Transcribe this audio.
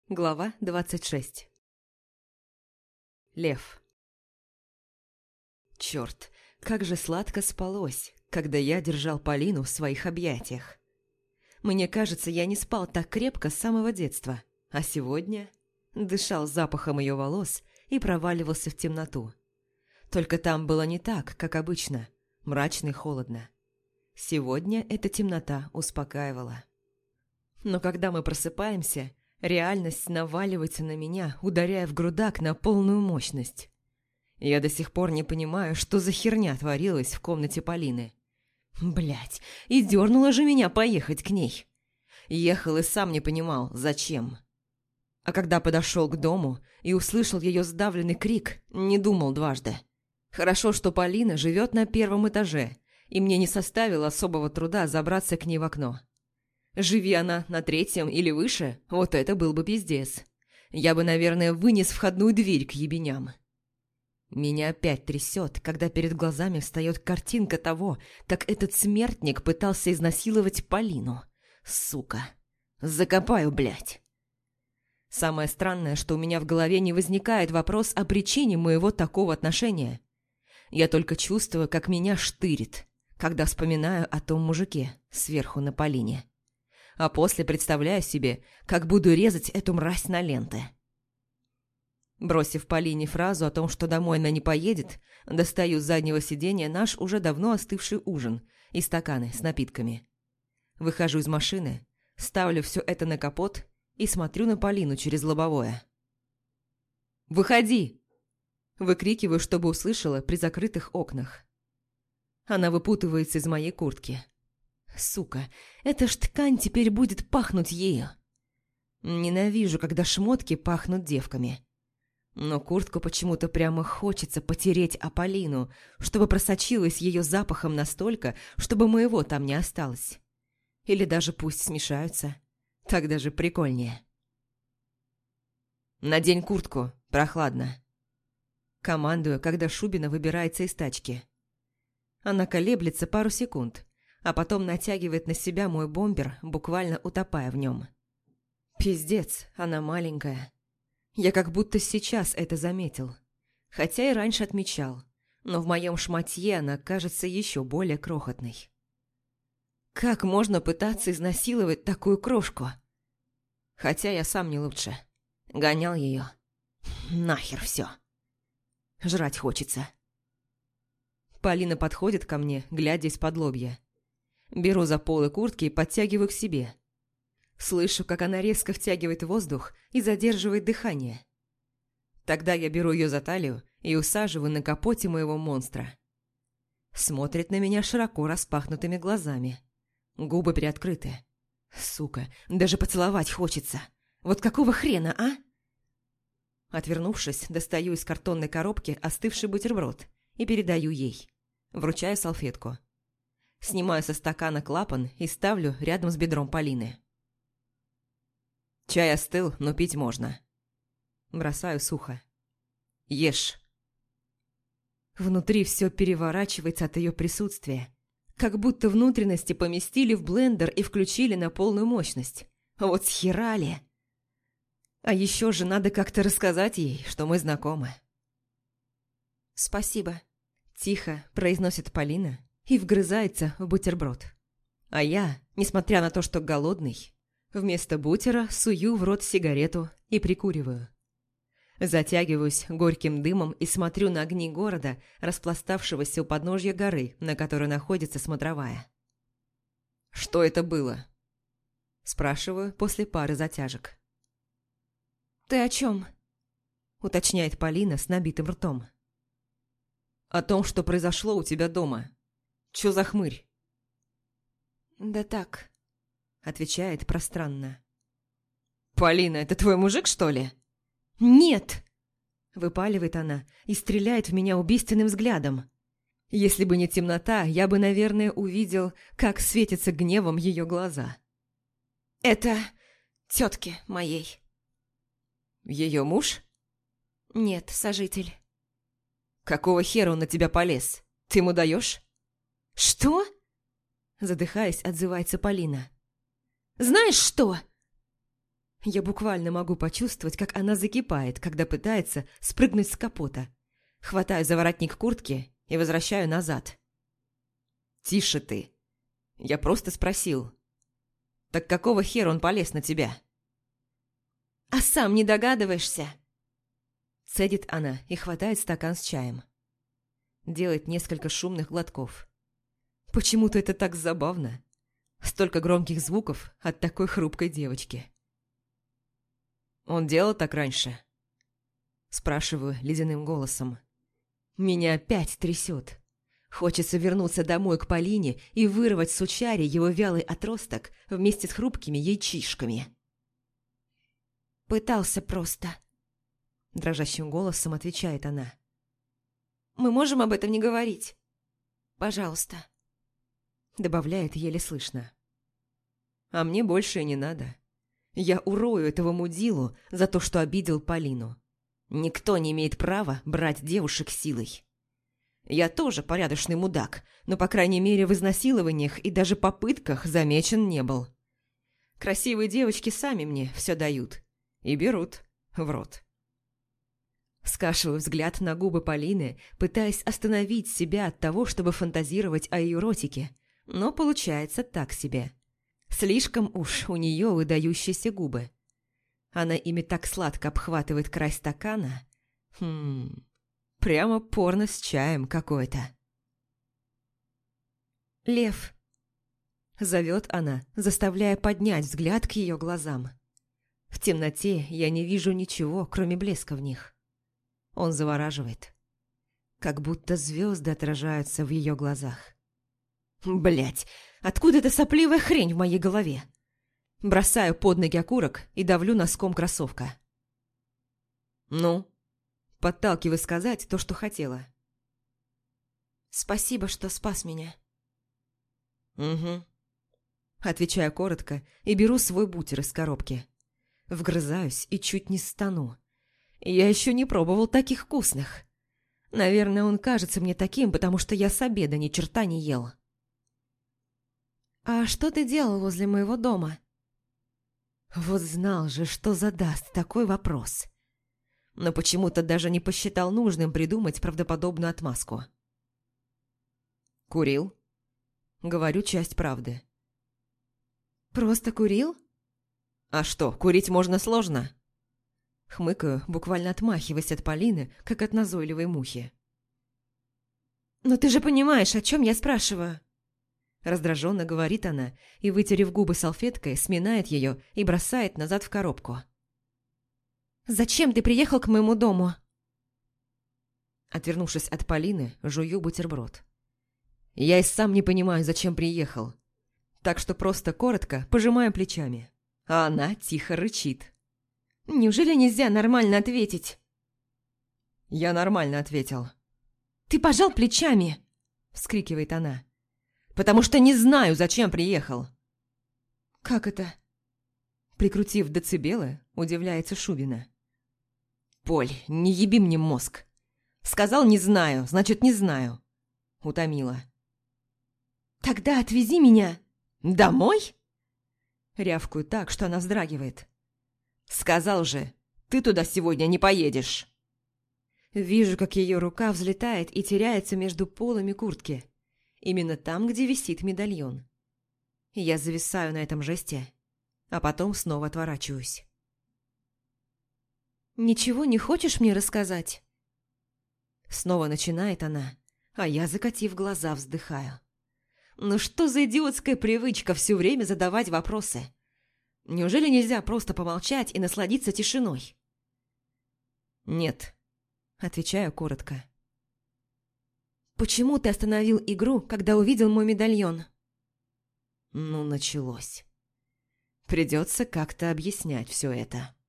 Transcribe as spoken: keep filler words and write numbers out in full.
Глава двадцать шесть. Лев. Черт, как же сладко спалось, когда я держал Полину в своих объятиях. Мне кажется, я не спал так крепко с самого детства, а сегодня дышал запахом ее волос и проваливался в темноту. Только там было не так, как обычно, мрачно и холодно. Сегодня эта темнота успокаивала. Но когда мы просыпаемся, реальность наваливается на меня, ударяя в грудак на полную мощность. Я до сих пор не понимаю, что за херня творилась в комнате Полины. Блядь, и дернула же меня поехать к ней. Ехал и сам не понимал, зачем. А когда подошел к дому и услышал ее сдавленный крик, не думал дважды. Хорошо, что Полина живет на первом этаже, и мне не составило особого труда забраться к ней в окно. Живи она на третьем или выше, вот это был бы пиздец. Я бы, наверное, вынес входную дверь к ебеням. Меня опять трясет, когда перед глазами встает картинка того, как этот смертник пытался изнасиловать Полину. Сука. Закопаю, блядь. Самое странное, что у меня в голове не возникает вопрос о причине моего такого отношения. Я только чувствую, как меня штырит, когда вспоминаю о том мужике сверху на Полине. А после представляю себе, как буду резать эту мразь на ленты. Бросив Полине фразу о том, что домой она не поедет, достаю с заднего сиденья наш уже давно остывший ужин и стаканы с напитками. Выхожу из машины, ставлю все это на капот и смотрю на Полину через лобовое. «Выходи!» – выкрикиваю, чтобы услышала при закрытых окнах. Она выпутывается из моей куртки. Сука, эта ж ткань теперь будет пахнуть ею. Ненавижу, когда шмотки пахнут девками. Но куртку почему-то прямо хочется потереть о Полину, чтобы просочилась ее запахом настолько, чтобы моего там не осталось. Или даже пусть смешаются. Так даже прикольнее. «Надень куртку, прохладно». Командую, когда Шубина выбирается из тачки. Она колеблется пару секунд, а потом натягивает на себя мой бомбер, буквально утопая в нем. Пиздец, она маленькая. Я как будто сейчас это заметил. Хотя и раньше отмечал, но в моем шматье она кажется еще более крохотной. Как можно пытаться изнасиловать такую крошку? Хотя я сам не лучше. Гонял ее. Нахер все. Жрать хочется. Полина подходит ко мне, глядя из-под лобья. Беру за полы куртки и подтягиваю к себе. Слышу, как она резко втягивает воздух и задерживает дыхание. Тогда я беру ее за талию и усаживаю на капоте моего монстра. Смотрит на меня широко распахнутыми глазами. Губы приоткрыты. Сука, даже поцеловать хочется. Вот какого хрена, а? Отвернувшись, достаю из картонной коробки остывший бутерброд и передаю ей. Вручаю салфетку. Снимаю со стакана клапан и ставлю рядом с бедром Полины. Чай остыл, но пить можно. Бросаю сухо. Ешь. Внутри все переворачивается от ее присутствия. Как будто внутренности поместили в блендер и включили на полную мощность. Вот схерали. А еще же надо как-то рассказать ей, что мы знакомы. «Спасибо», – тихо произносит Полина и вгрызается в бутерброд. А я, несмотря на то, что голодный, вместо бутера сую в рот сигарету и прикуриваю. Затягиваюсь горьким дымом и смотрю на огни города, распластавшегося у подножья горы, на которой находится смотровая. «Что это было?» – спрашиваю после пары затяжек. «Ты о чем?» – уточняет Полина с набитым ртом. «О том, что произошло у тебя дома. Чё за хмырь?» «Да так», – отвечает пространно. «Полина, это твой мужик, что ли?» «Нет!» – выпаливает она и стреляет в меня убийственным взглядом. Если бы не темнота, я бы, наверное, увидел, как светятся гневом ее глаза. «Это тетки моей». «Ее муж?» «Нет, сожитель». «Какого хера он на тебя полез? Ты ему даешь?» «Что?» Задыхаясь, отзывается Полина. «Знаешь что?» Я буквально могу почувствовать, как она закипает, когда пытается спрыгнуть с капота. Хватаю за воротник куртки и возвращаю назад. «Тише ты. Я просто спросил. Так какого хера он полез на тебя?» «А сам не догадываешься?» Цедит она и хватает стакан с чаем. Делает несколько шумных глотков. Почему-то это так забавно. Столько громких звуков от такой хрупкой девочки. «Он делал так раньше?» Спрашиваю ледяным голосом. Меня опять трясет. Хочется вернуться домой к Полине и вырвать с Учари его вялый отросток вместе с хрупкими яйчишками. «Пытался просто», — дрожащим голосом отвечает она. «Мы можем об этом не говорить? Пожалуйста», — добавляет еле слышно. «А мне больше и не надо. Я урою этого мудилу за то, что обидел Полину. Никто не имеет права брать девушек силой. Я тоже порядочный мудак, но, по крайней мере, в изнасилованиях и даже попытках замечен не был. Красивые девочки сами мне все дают и берут в рот». Скашиваю взгляд на губы Полины, пытаясь остановить себя от того, чтобы фантазировать о ее ротике, но получается так себе. Слишком уж у нее выдающиеся губы. Она ими так сладко обхватывает край стакана. Хм, прямо порно с чаем какой-то. «Лев», — зовет она, заставляя поднять взгляд к ее глазам. В темноте я не вижу ничего, кроме блеска в них. Он завораживает. Как будто звезды отражаются в ее глазах. Блять, откуда эта сопливая хрень в моей голове? Бросаю под ноги окурок и давлю носком кроссовка. «Ну?» Подталкиваю сказать то, что хотела. «Спасибо, что спас меня». «Угу». Отвечаю коротко и беру свой бутер из коробки. Вгрызаюсь и чуть не стану. Я еще не пробовал таких вкусных. Наверное, он кажется мне таким, потому что я с обеда ни черта не ел. «А что ты делал возле моего дома?» Вот знал же, что задаст такой вопрос. Но почему-то даже не посчитал нужным придумать правдоподобную отмазку. «Курил?» Говорю часть правды. «Просто курил?» «А что, курить можно сложно?» Хмыкаю, буквально отмахиваясь от Полины, как от назойливой мухи. «Но ты же понимаешь, о чем я спрашиваю?» Раздраженно говорит она и, вытерев губы салфеткой, сминает ее и бросает назад в коробку. «Зачем ты приехал к моему дому?» Отвернувшись от Полины, жую бутерброд. Я и сам не понимаю, зачем приехал. Так что просто коротко пожимаю плечами. А она тихо рычит. «Неужели нельзя нормально ответить?» Я нормально ответил. «Ты пожал плечами!» – вскрикивает она. «Потому что не знаю, зачем приехал». «Как это?» Прикрутив децибелы, удивляется Шубина. «Поль, не еби мне мозг. Сказал «не знаю», значит «не знаю». Утомила. «Тогда отвези меня». «Домой?» Рявкаю так, что она вздрагивает. «Сказал же, ты туда сегодня не поедешь». Вижу, как ее рука взлетает и теряется между полами куртки. Именно там, где висит медальон. Я зависаю на этом жесте, а потом снова отворачиваюсь. «Ничего не хочешь мне рассказать?» Снова начинает она, а я, закатив глаза, вздыхаю. Ну что за идиотская привычка все время задавать вопросы? Неужели нельзя просто помолчать и насладиться тишиной? «Нет», — отвечаю коротко. «Почему ты остановил игру, когда увидел мой медальон?» Ну, началось. Придется как-то объяснять все это.